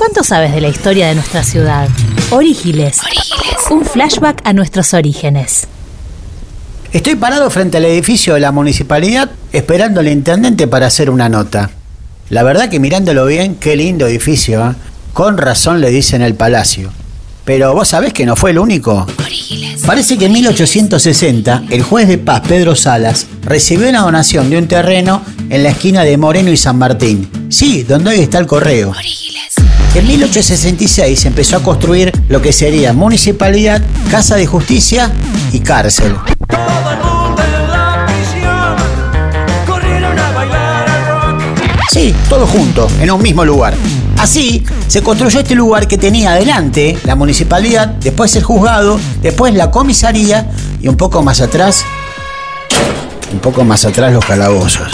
¿Cuánto sabes de la historia de nuestra ciudad? Orígiles. Un flashback a nuestros orígenes. Estoy parado frente al edificio de la municipalidad esperando al intendente para hacer una nota. La verdad que mirándolo bien, qué lindo edificio, ¿eh? Con razón le dicen el Palacio. Pero vos sabés que no fue el único. Parece que en 1860 el juez de paz Pedro Salas recibió una donación de un terreno en la esquina de Moreno y San Martín. Sí, donde hoy está el correo. En 1866 se empezó a construir lo que sería municipalidad, casa de justicia y cárcel. Sí, todo junto, en un mismo lugar. Así, se construyó este lugar que tenía adelante la municipalidad, después el juzgado, después la comisaría y un poco más atrás los calabozos.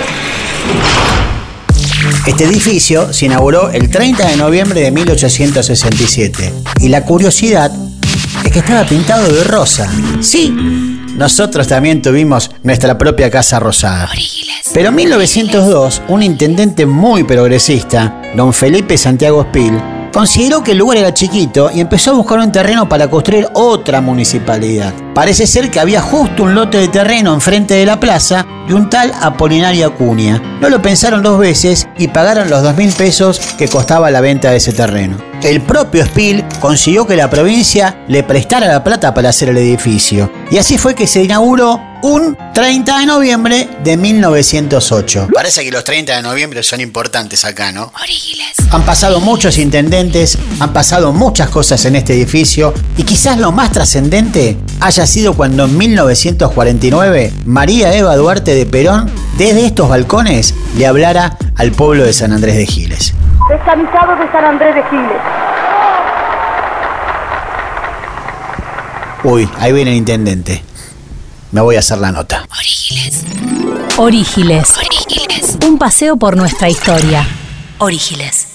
Este edificio se inauguró el 30 de noviembre de 1867 y la curiosidad es que estaba pintado de rosa. Sí, nosotros también tuvimos nuestra propia casa rosada. Pero en 1902, un intendente muy progresista, don Felipe Santiago Espil, consideró que el lugar era chiquito y empezó a buscar un terreno para construir otra municipalidad. Parece ser que había justo un lote de terreno enfrente de la plaza de un tal Apolinario Acuña. No lo pensaron dos veces y pagaron los 2.000 pesos que costaba la venta de ese terreno. El propio Espil consiguió que la provincia le prestara la plata para hacer el edificio. Y así fue que se inauguró un 30 de noviembre de 1908. Parece que los 30 de noviembre son importantes acá, ¿no? Han pasado muchos intendentes, han pasado muchas cosas en este edificio y quizás lo más trascendente haya sido cuando en 1949 María Eva Duarte de Perón desde estos balcones le hablara al pueblo de San Andrés de Giles. Descamisado de San Andrés de Giles. Uy, ahí viene el intendente. Me voy a hacer la nota. Orígiles. Un paseo por nuestra historia. Orígiles.